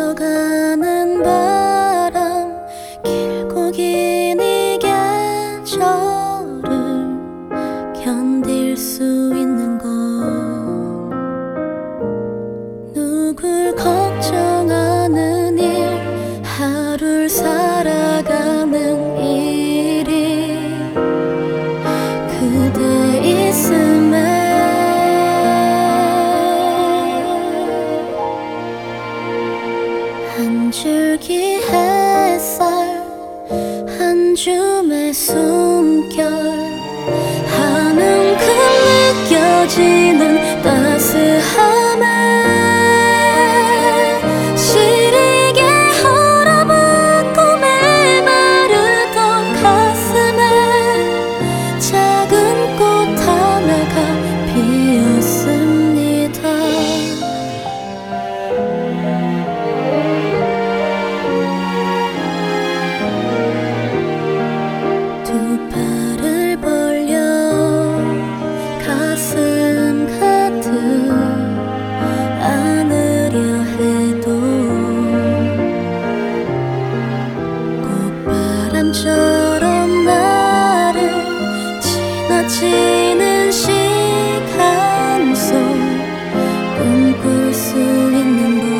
스쳐가는 바람 길고 긴 이 계절을 견딜 수 있는 건 누굴 걱정하는 일 하루를 살아가는 일이 그대 있음에 한 줄기 햇살 한 줌의 숨결 하는큼 느껴지는 따스함에 시리게 얼어붙고 메마르던 가슴에 작은 꽃 하나가 피었습니다. 두 팔을 벌려 가슴 가득 안으려 해도 꽃바람처럼 나를 지나치는 시간 속 꿈꿀 수 있는 것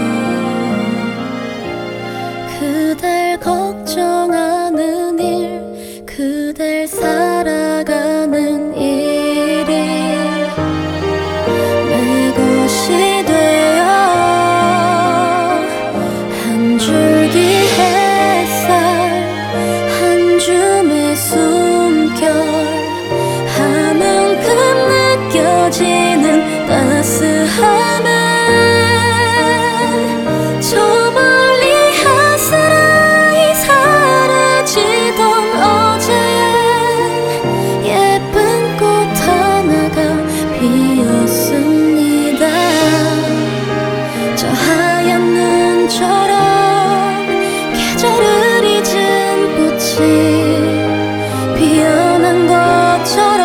그댈 걱정하는 일 그댈 살아가는 일이 내 것이 되어 한 줄기 햇살 한 줌의 숨결 하는큼 느껴지는 따스함에 저 멀리 아스라이 사라지던 어제의 예쁜 꽃 하나가 피었습니다. 저 하얀 눈처럼 계절을 잊은 꽃이 피어난 것처럼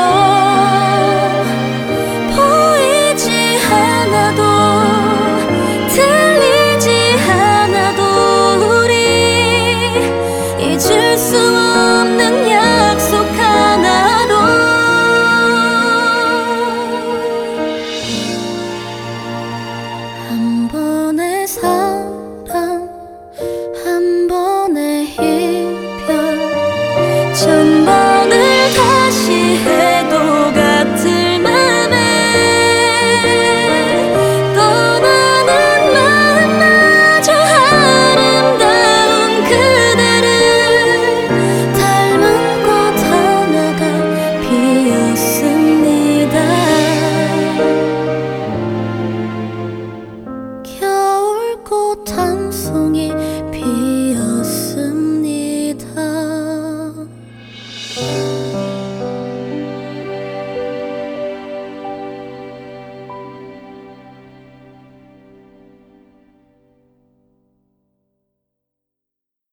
보이지 않아도 들리지 않아도 우리 잊을 수 없는 약속 하나로 한 번의 사랑